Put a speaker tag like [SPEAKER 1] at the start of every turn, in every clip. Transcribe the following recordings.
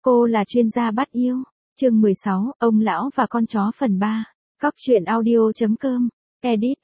[SPEAKER 1] Cô là chuyên gia bắt yêu. Chương 16, ông lão và con chó phần 3. Cóc truyện audio.com. Edit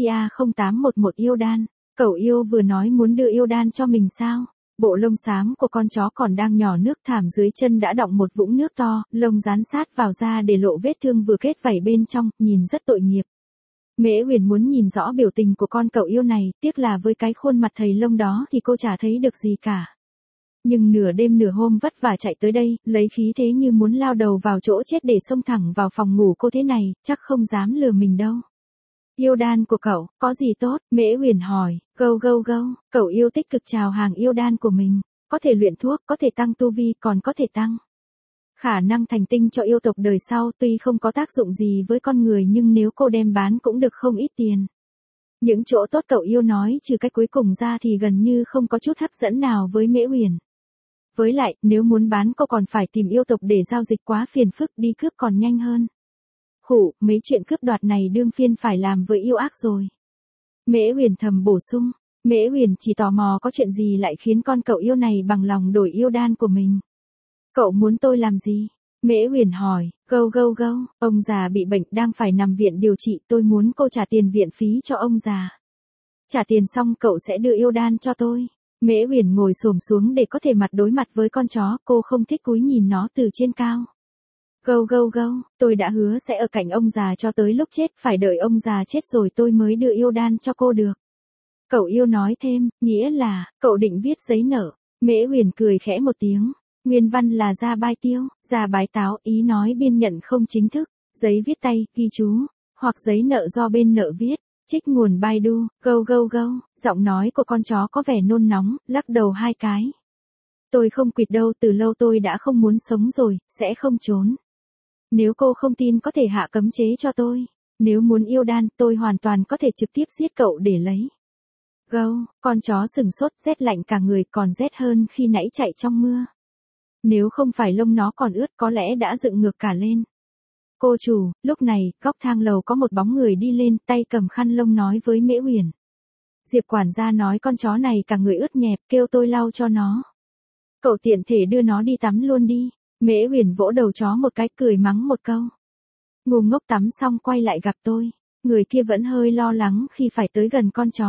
[SPEAKER 1] SCA0811 yêu đan. Cậu yêu vừa nói muốn đưa yêu đan cho mình sao? Bộ lông xám của con chó còn đang nhỏ nước, thảm dưới chân đã đọng một vũng nước to, lông dán sát vào da để lộ vết thương vừa kết vảy bên trong, nhìn rất tội nghiệp. Mễ Uyển muốn nhìn rõ biểu tình của con cậu yêu này, tiếc là với cái khuôn mặt thầy lông đó thì cô chả thấy được gì cả. Nhưng nửa đêm nửa hôm vất vả chạy tới đây, lấy khí thế như muốn lao đầu vào chỗ chết để xông thẳng vào phòng ngủ cô thế này, chắc không dám lừa mình đâu. Yêu đan của cậu, có gì tốt? Mễ Uyển hỏi. Gâu gâu gâu, cậu yêu tích cực chào hàng yêu đan của mình. Có thể luyện thuốc, có thể tăng tu vi, còn có thể tăng khả năng thành tinh cho yêu tộc đời sau. Tuy không có tác dụng gì với con người nhưng nếu cô đem bán cũng được không ít tiền. Những chỗ tốt cậu yêu nói trừ cái cuối cùng ra thì gần như không có chút hấp dẫn nào với Mễ Uyển. Với lại, nếu muốn bán cô còn phải tìm yêu tộc để giao dịch, quá phiền phức, đi cướp còn nhanh hơn. Khủ, mấy chuyện cướp đoạt này đương phiên phải làm với yêu ác rồi. Mễ Uyển thầm bổ sung. Mễ Uyển chỉ tò mò có chuyện gì lại khiến con cậu yêu này bằng lòng đổi yêu đan của mình. Cậu muốn tôi làm gì? Mễ Uyển hỏi. Gâu gâu gâu, ông già bị bệnh đang phải nằm viện điều trị, tôi muốn cô trả tiền viện phí cho ông già. Trả tiền xong cậu sẽ đưa yêu đan cho tôi. Mễ Uyển ngồi xổm xuống để có thể mặt đối mặt với con chó, cô không thích cúi nhìn nó từ trên cao. Gâu gâu gâu, tôi đã hứa sẽ ở cạnh ông già cho tới lúc chết, phải đợi ông già chết rồi tôi mới đưa yêu đan cho cô được. Cậu yêu nói thêm, nghĩa là, cậu định viết giấy nợ. Mễ Uyển cười khẽ một tiếng. Nguyên văn là ra bai tiêu, ra bái táo, ý nói biên nhận không chính thức. Giấy viết tay, ghi chú, hoặc giấy nợ do bên nợ viết. Trích nguồn Baidu. Gâu gâu gâu, giọng nói của con chó có vẻ nôn nóng, lắc đầu hai cái. Tôi không quỵt đâu, từ lâu tôi đã không muốn sống rồi, sẽ không trốn. Nếu cô không tin có thể hạ cấm chế cho tôi. Nếu muốn yêu đan, tôi hoàn toàn có thể trực tiếp giết cậu để lấy. Gâu, con chó sừng sốt, rét lạnh cả người, còn rét hơn khi nãy chạy trong mưa. Nếu không phải lông nó còn ướt có lẽ đã dựng ngược cả lên. Cô chủ, lúc này, góc thang lầu có một bóng người đi lên, tay cầm khăn lông nói với Mễ Uyển. Diệp quản gia nói con chó này cả người ướt nhẹp, kêu tôi lau cho nó. Cậu tiện thể đưa nó đi tắm luôn đi. Mễ Uyển vỗ đầu chó một cái, cười mắng một câu. Ngu ngốc, tắm xong quay lại gặp tôi. Người kia vẫn hơi lo lắng khi phải tới gần con chó.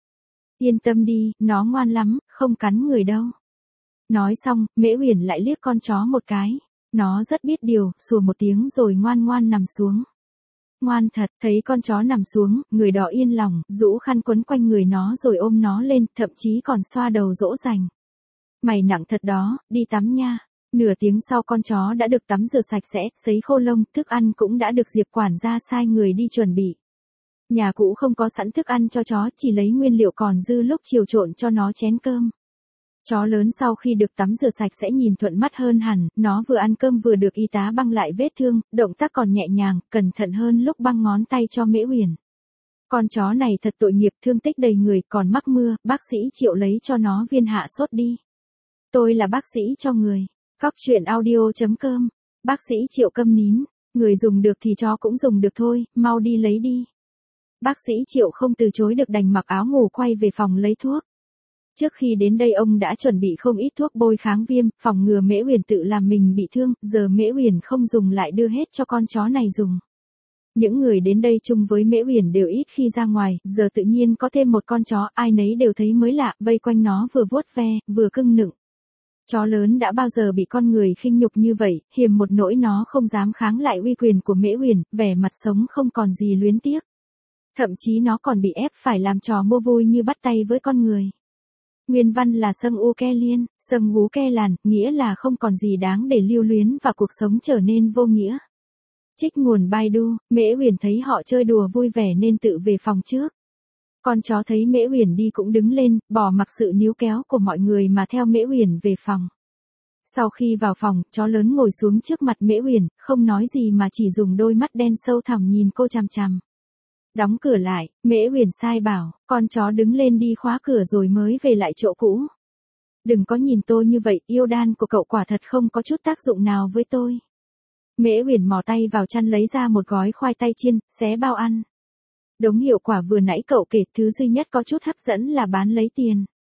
[SPEAKER 1] Yên tâm đi, nó ngoan lắm, không cắn người đâu. Nói xong, Mễ Uyển lại liếc con chó một cái. Nó rất biết điều, sủa một tiếng rồi ngoan ngoan nằm xuống. Ngoan thật, thấy con chó nằm xuống, người đó yên lòng, rũ khăn quấn quanh người nó rồi ôm nó lên, thậm chí còn xoa đầu dỗ dành. Mày nặng thật đó, đi tắm nha. Nửa tiếng sau con chó đã được tắm rửa sạch sẽ, sấy khô lông, thức ăn cũng đã được Diệp quản gia sai người đi chuẩn bị. Nhà cũ không có sẵn thức ăn cho chó, chỉ lấy nguyên liệu còn dư lúc chiều trộn cho nó chén cơm. Chó lớn sau khi được tắm rửa sạch sẽ nhìn thuận mắt hơn hẳn, nó vừa ăn cơm vừa được y tá băng lại vết thương, động tác còn nhẹ nhàng, cẩn thận hơn lúc băng ngón tay cho Mễ Uyển. Con chó này thật tội nghiệp, thương tích đầy người, còn mắc mưa, bác sĩ Triệu lấy cho nó viên hạ sốt đi. Tôi là bác sĩ cho người. Cóc truyện audio.com. Bác sĩ Triệu câm nín. Người dùng được thì chó cũng dùng được thôi, mau đi lấy đi. Bác sĩ Triệu không từ chối được, đành mặc áo ngủ quay về phòng lấy thuốc. Trước khi đến đây ông đã chuẩn bị không ít thuốc bôi kháng viêm, phòng ngừa Mễ Uyển tự làm mình bị thương, giờ Mễ Uyển không dùng lại đưa hết cho con chó này dùng. Những người đến đây chung với Mễ Uyển đều ít khi ra ngoài, giờ tự nhiên có thêm một con chó, ai nấy đều thấy mới lạ, vây quanh nó vừa vuốt ve, vừa cưng nựng. Chó lớn đã bao giờ bị con người khinh nhục như vậy, hiềm một nỗi nó không dám kháng lại uy quyền của Mễ Uyển, vẻ mặt sống không còn gì luyến tiếc. Thậm chí nó còn bị ép phải làm trò mua vui như bắt tay với con người. Nguyên văn là Sâng U Ke Liên, Sâng Gú Ke Làn, nghĩa là không còn gì đáng để lưu luyến và cuộc sống trở nên vô nghĩa. Trích nguồn Baidu, Mễ Uyển thấy họ chơi đùa vui vẻ nên tự về phòng trước. Con chó thấy Mễ Uyển đi cũng đứng lên, bỏ mặc sự níu kéo của mọi người mà theo Mễ Uyển về phòng. Sau khi vào phòng, chó lớn ngồi xuống trước mặt Mễ Uyển, không nói gì mà chỉ dùng đôi mắt đen sâu thẳm nhìn cô chằm chằm. Đóng cửa lại, Mễ Uyển sai bảo, con chó đứng lên đi khóa cửa rồi mới về lại chỗ cũ. Đừng có nhìn tôi như vậy, yêu đan của cậu quả thật không có chút tác dụng nào với tôi. Mễ Uyển mò tay vào chăn lấy ra một gói khoai tây chiên, xé bao ăn. Đống hiệu quả vừa nãy cậu kể, thứ duy nhất có chút hấp dẫn là bán lấy tiền.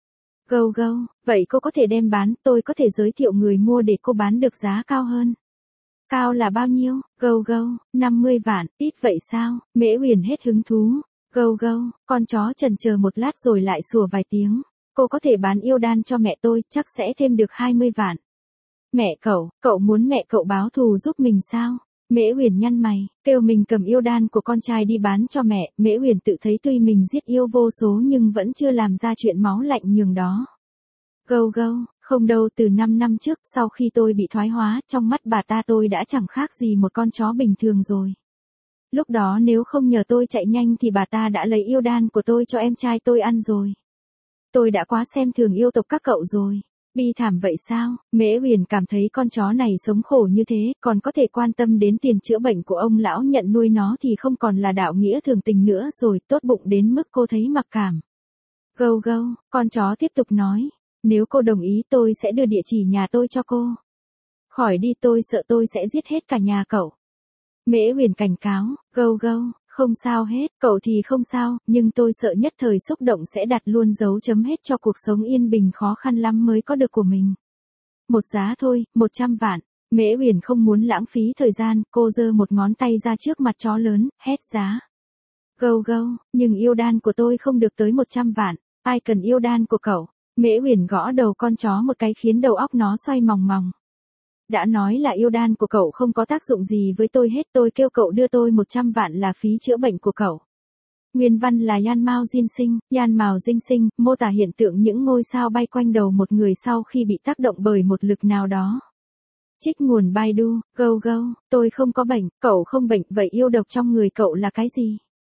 [SPEAKER 1] Gâu gâu, vậy cô có thể đem bán, tôi có thể giới thiệu người mua để cô bán được giá cao hơn. Cao là bao nhiêu? Gâu gâu, 50 vạn, ít vậy sao? Mễ Uyển hết hứng thú. Gâu gâu, con chó chần chờ một lát rồi lại sủa vài tiếng. Cô có thể bán yêu đan cho mẹ tôi, chắc sẽ thêm được 20 vạn. Mẹ cậu muốn mẹ cậu báo thù giúp mình sao? Mễ Uyển nhăn mày, kêu mình cầm yêu đan của con trai đi bán cho mẹ. Mễ Uyển tự thấy tuy mình giết yêu vô số nhưng vẫn chưa làm ra chuyện máu lạnh nhường đó. Gâu gâu, không đâu, từ 5 năm trước, sau khi tôi bị thoái hóa, trong mắt bà ta tôi đã chẳng khác gì một con chó bình thường rồi. Lúc đó nếu không nhờ tôi chạy nhanh thì bà ta đã lấy yêu đan của tôi cho em trai tôi ăn rồi. Tôi đã quá xem thường yêu tộc các cậu rồi. Bi thảm vậy sao? Mễ Uyển cảm thấy con chó này sống khổ như thế, còn có thể quan tâm đến tiền chữa bệnh của ông lão nhận nuôi nó thì không còn là đạo nghĩa thường tình nữa rồi, tốt bụng đến mức cô thấy mặc cảm. Gâu gâu, con chó tiếp tục nói. Nếu cô đồng ý tôi sẽ đưa địa chỉ nhà tôi cho cô. Khỏi đi, tôi sợ tôi sẽ giết hết cả nhà cậu. Mễ Uyển cảnh cáo. Gâu gâu, không sao hết, cậu thì không sao, nhưng tôi sợ nhất thời xúc động sẽ đặt luôn dấu chấm hết cho cuộc sống yên bình khó khăn lắm mới có được của mình. Một giá thôi, 100 vạn. Mễ Uyển không muốn lãng phí thời gian, cô giơ một ngón tay ra trước mặt chó lớn, hét giá. Gâu gâu, nhưng yêu đan của tôi không được tới 100 vạn, ai cần yêu đan của cậu? Mễ Uyển gõ đầu con chó một cái khiến đầu óc nó xoay mòng mòng. Đã nói là yêu đan của cậu không có tác dụng gì với tôi hết, tôi kêu cậu đưa tôi 100 vạn là phí chữa bệnh của cậu. Nguyên văn là Yan Mao Jin Sinh, Yan Mao Jin Sinh, mô tả hiện tượng những ngôi sao bay quanh đầu một người sau khi bị tác động bởi một lực nào đó. Trích nguồn Baidu. Gâu gâu, tôi không có bệnh, cậu không bệnh, vậy yêu độc trong người cậu là cái gì?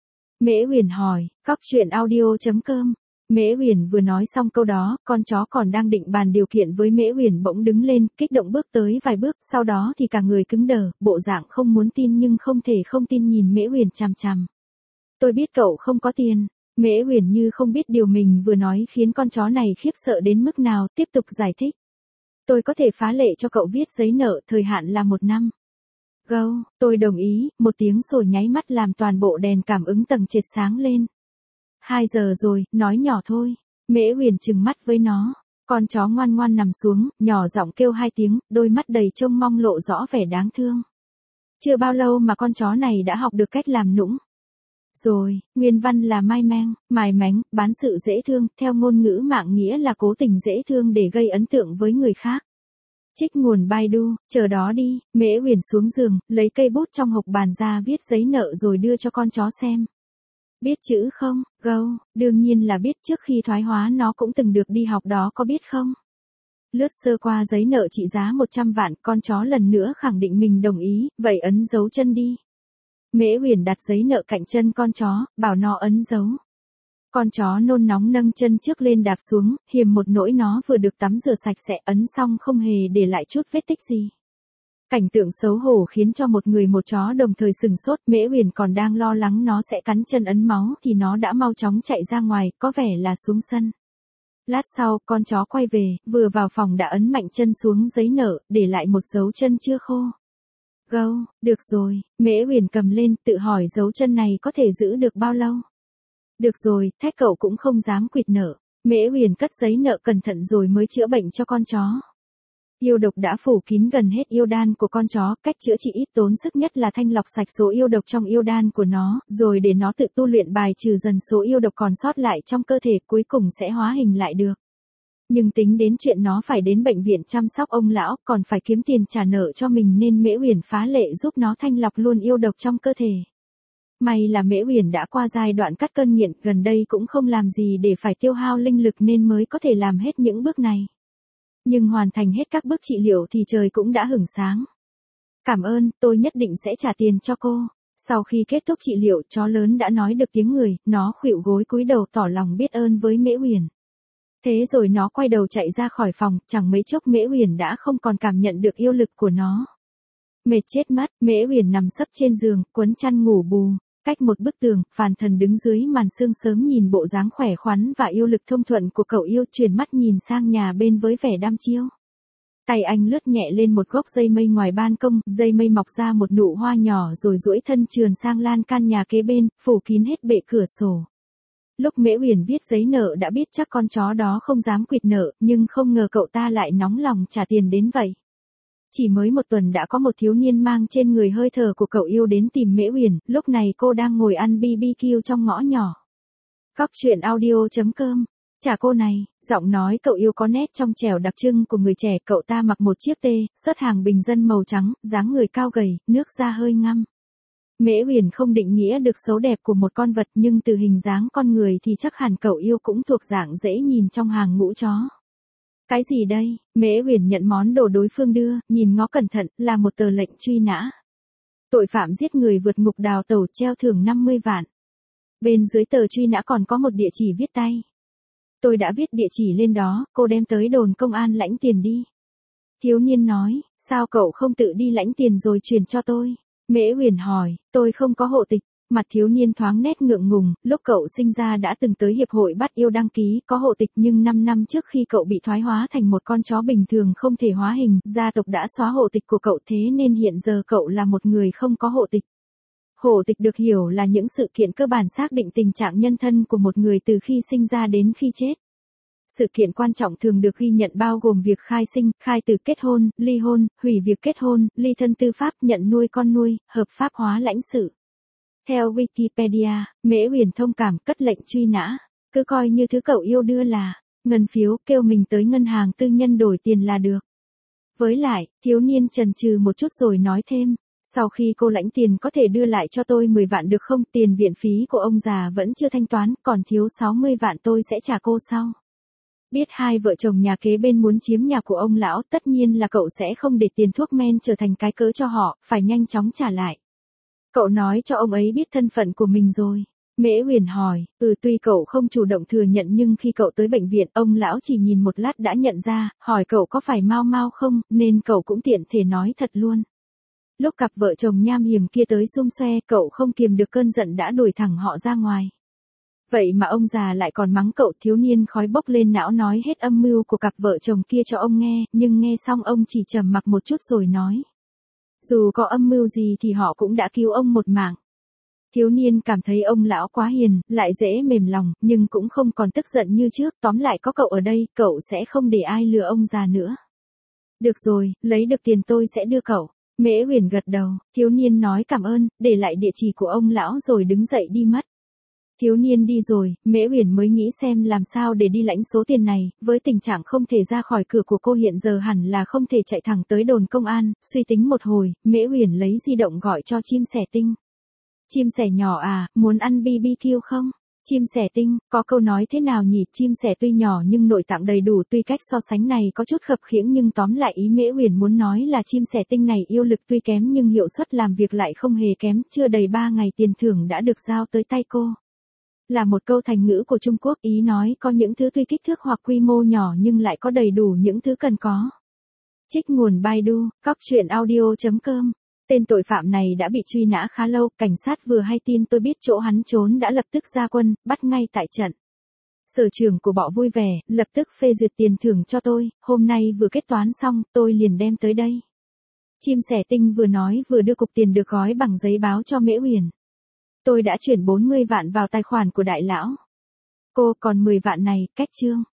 [SPEAKER 1] Mễ Uyển hỏi. Coctruyện.audio.com. Mễ Uyển vừa nói xong câu đó, con chó còn đang định bàn điều kiện với Mễ Uyển bỗng đứng lên, kích động bước tới vài bước, sau đó thì cả người cứng đờ, bộ dạng không muốn tin nhưng không thể không tin nhìn Mễ Uyển chằm chằm. Tôi biết cậu không có tiền. Mễ Uyển như không biết điều mình vừa nói khiến con chó này khiếp sợ đến mức nào, tiếp tục giải thích. Tôi có thể phá lệ cho cậu viết giấy nợ, thời hạn là 1 năm. Gâu, tôi đồng ý, một tiếng sồi nháy mắt làm toàn bộ đèn cảm ứng tầng trệt sáng lên. 2 giờ rồi, nói nhỏ thôi. Mễ Uyển trừng mắt với nó. Con chó ngoan ngoan nằm xuống, nhỏ giọng kêu 2 tiếng, đôi mắt đầy trông mong lộ rõ vẻ đáng thương. Chưa bao lâu mà con chó này đã học được cách làm nũng. Rồi, nguyên văn là mài mánh, bán sự dễ thương, theo ngôn ngữ mạng nghĩa là cố tình dễ thương để gây ấn tượng với người khác. Trích nguồn Baidu, chờ đó đi. Mễ Uyển xuống giường, lấy cây bút trong hộc bàn ra viết giấy nợ rồi đưa cho con chó xem. Biết chữ không? Gâu, đương nhiên là biết, trước khi thoái hóa nó cũng từng được đi học đó, có biết không? Lướt sơ qua giấy nợ trị giá 100 vạn, con chó lần nữa khẳng định mình đồng ý, vậy ấn dấu chân đi. Mễ Uyển đặt giấy nợ cạnh chân con chó, bảo nó ấn dấu. Con chó nôn nóng nâng chân trước lên đạp xuống, hiềm một nỗi nó vừa được tắm rửa sạch sẽ, ấn xong không hề để lại chút vết tích gì. Cảnh tượng xấu hổ khiến cho một người một chó đồng thời sừng sốt. Mễ Uyển còn đang lo lắng nó sẽ cắn chân ấn máu thì nó đã mau chóng chạy ra ngoài, có vẻ là xuống sân. Lát sau, con chó quay về, vừa vào phòng đã ấn mạnh chân xuống giấy nợ, để lại một dấu chân chưa khô. Gâu, được rồi. Mễ Uyển cầm lên, tự hỏi dấu chân này có thể giữ được bao lâu. Được rồi, thách cậu cũng không dám quỵt nợ. Mễ Uyển cất giấy nợ cẩn thận rồi mới chữa bệnh cho con chó. Yêu độc đã phủ kín gần hết yêu đan của con chó, cách chữa trị ít tốn sức nhất là thanh lọc sạch số yêu độc trong yêu đan của nó, rồi để nó tự tu luyện bài trừ dần số yêu độc còn sót lại trong cơ thể, cuối cùng sẽ hóa hình lại được. Nhưng tính đến chuyện nó phải đến bệnh viện chăm sóc ông lão, còn phải kiếm tiền trả nợ cho mình nên Mễ Uyển phá lệ giúp nó thanh lọc luôn yêu độc trong cơ thể. May là Mễ Uyển đã qua giai đoạn cắt cơn nghiện, gần đây cũng không làm gì để phải tiêu hao linh lực nên mới có thể làm hết những bước này. Nhưng hoàn thành hết các bước trị liệu thì trời cũng đã hửng sáng. Cảm ơn, tôi nhất định sẽ trả tiền cho cô. Sau khi kết thúc trị liệu, chó lớn đã nói được tiếng người, nó khuỵu gối cúi đầu tỏ lòng biết ơn với Mễ Uyển. Thế rồi nó quay đầu chạy ra khỏi phòng, chẳng mấy chốc Mễ Uyển đã không còn cảm nhận được yêu lực của nó. Mệt chết mất, Mễ Uyển nằm sấp trên giường, quấn chăn ngủ bù. Cách một bức tường, Phàn Thần đứng dưới màn sương sớm nhìn bộ dáng khỏe khoắn và yêu lực thông thuận của cậu yêu, chuyển mắt nhìn sang nhà bên với vẻ đăm chiêu. Tay anh lướt nhẹ lên một gốc dây mây ngoài ban công, dây mây mọc ra một nụ hoa nhỏ rồi duỗi thân trườn sang lan can nhà kế bên, phủ kín hết bệ cửa sổ. Lúc Mễ Uyển viết giấy nợ đã biết chắc con chó đó không dám quỵt nợ, nhưng không ngờ cậu ta lại nóng lòng trả tiền đến vậy. Chỉ mới một tuần đã có một thiếu niên mang trên người hơi thở của cậu yêu đến tìm Mễ Uyển, lúc này cô đang ngồi ăn BBQ trong ngõ nhỏ. Góc truyện audio.com. Chà cô này, giọng nói cậu yêu có nét trong trẻo đặc trưng của người trẻ, cậu ta mặc một chiếc sớt hàng bình dân màu trắng, dáng người cao gầy, nước da hơi ngăm. Mễ Uyển không định nghĩa được xấu đẹp của một con vật, nhưng từ hình dáng con người thì chắc hẳn cậu yêu cũng thuộc dạng dễ nhìn trong hàng ngũ chó. Cái gì đây? Mễ Uyển nhận món đồ đối phương đưa, nhìn ngó cẩn thận, là một tờ lệnh truy nã. Tội phạm giết người vượt ngục đào tẩu, treo thưởng 50 vạn. Bên dưới tờ truy nã còn có một địa chỉ viết tay. Tôi đã viết địa chỉ lên đó, cô đem tới đồn công an lãnh tiền đi. Thiếu niên nói, sao cậu không tự đi lãnh tiền rồi chuyển cho tôi? Mễ Uyển hỏi, tôi không có hộ tịch. Mặt thiếu niên thoáng nét ngượng ngùng, lúc cậu sinh ra đã từng tới hiệp hội bắt yêu đăng ký có hộ tịch, nhưng 5 năm trước khi cậu bị thoái hóa thành một con chó bình thường không thể hóa hình, gia tộc đã xóa hộ tịch của cậu, thế nên hiện giờ cậu là một người không có hộ tịch. Hộ tịch được hiểu là những sự kiện cơ bản xác định tình trạng nhân thân của một người từ khi sinh ra đến khi chết. Sự kiện quan trọng thường được ghi nhận bao gồm việc khai sinh, khai tử, kết hôn, ly hôn, hủy việc kết hôn, ly thân tư pháp, nhận nuôi con nuôi, hợp pháp hóa lãnh sự. Theo Wikipedia, Mễ Uyển thông cảm, cất lệnh truy nã. Cứ coi như thứ cậu yêu đưa là ngân phiếu, kêu mình tới ngân hàng tư nhân đổi tiền là được. Với lại, thiếu niên chần chừ một chút rồi nói thêm, sau khi cô lãnh tiền có thể đưa lại cho tôi 10 vạn được không? Tiền viện phí của ông già vẫn chưa thanh toán, còn thiếu 60 vạn tôi sẽ trả cô sau. Biết hai vợ chồng nhà kế bên muốn chiếm nhà của ông lão, tất nhiên là cậu sẽ không để tiền thuốc men trở thành cái cớ cho họ, phải nhanh chóng trả lại. Cậu nói cho ông ấy biết thân phận của mình rồi. Mễ Uyển hỏi, tuy cậu không chủ động thừa nhận nhưng khi cậu tới bệnh viện, ông lão chỉ nhìn một lát đã nhận ra, hỏi cậu có phải Mao Mao không, nên cậu cũng tiện thể nói thật luôn. Lúc cặp vợ chồng nham hiểm kia tới xung xoe, cậu không kiềm được cơn giận đã đuổi thẳng họ ra ngoài. Vậy mà ông già lại còn mắng cậu. Thiếu niên khói bốc lên não nói hết âm mưu của cặp vợ chồng kia cho ông nghe, nhưng nghe xong ông chỉ trầm mặc một chút rồi nói. Dù có âm mưu gì thì họ cũng đã cứu ông một mạng. Thiếu niên cảm thấy ông lão quá hiền, lại dễ mềm lòng, nhưng cũng không còn tức giận như trước, tóm lại có cậu ở đây, cậu sẽ không để ai lừa ông già nữa. Được rồi, lấy được tiền tôi sẽ đưa cậu. Mễ Uyển gật đầu, thiếu niên nói cảm ơn, để lại địa chỉ của ông lão rồi đứng dậy đi mất. Thiếu niên đi rồi, Mễ Uyển mới nghĩ xem làm sao để đi lãnh số tiền này, với tình trạng không thể ra khỏi cửa của cô hiện giờ hẳn là không thể chạy thẳng tới đồn công an, suy tính một hồi, Mễ Uyển lấy di động gọi cho chim sẻ tinh. Chim sẻ nhỏ à, muốn ăn BBQ không? Chim sẻ tinh, có câu nói thế nào nhỉ? Chim sẻ tuy nhỏ nhưng nội tạng đầy đủ, tuy cách so sánh này có chút khập khiễng nhưng tóm lại ý Mễ Uyển muốn nói là chim sẻ tinh này yêu lực tuy kém nhưng hiệu suất làm việc lại không hề kém, chưa đầy 3 ngày tiền thưởng đã được giao tới tay cô. Là một câu thành ngữ của Trung Quốc, ý nói có những thứ tuy kích thước hoặc quy mô nhỏ nhưng lại có đầy đủ những thứ cần có. Trích nguồn Baidu, góc truyện audio.com. Tên tội phạm này đã bị truy nã khá lâu, cảnh sát vừa hay tin tôi biết chỗ hắn trốn đã lập tức ra quân, bắt ngay tại trận. Sở trưởng của bọ vui vẻ, lập tức phê duyệt tiền thưởng cho tôi, hôm nay vừa kết toán xong, tôi liền đem tới đây. Chim sẻ tinh vừa nói vừa đưa cục tiền được gói bằng giấy báo cho Mễ Uyển. Tôi đã chuyển 40 vạn vào tài khoản của đại lão. Cô còn 10 vạn này, cách chương.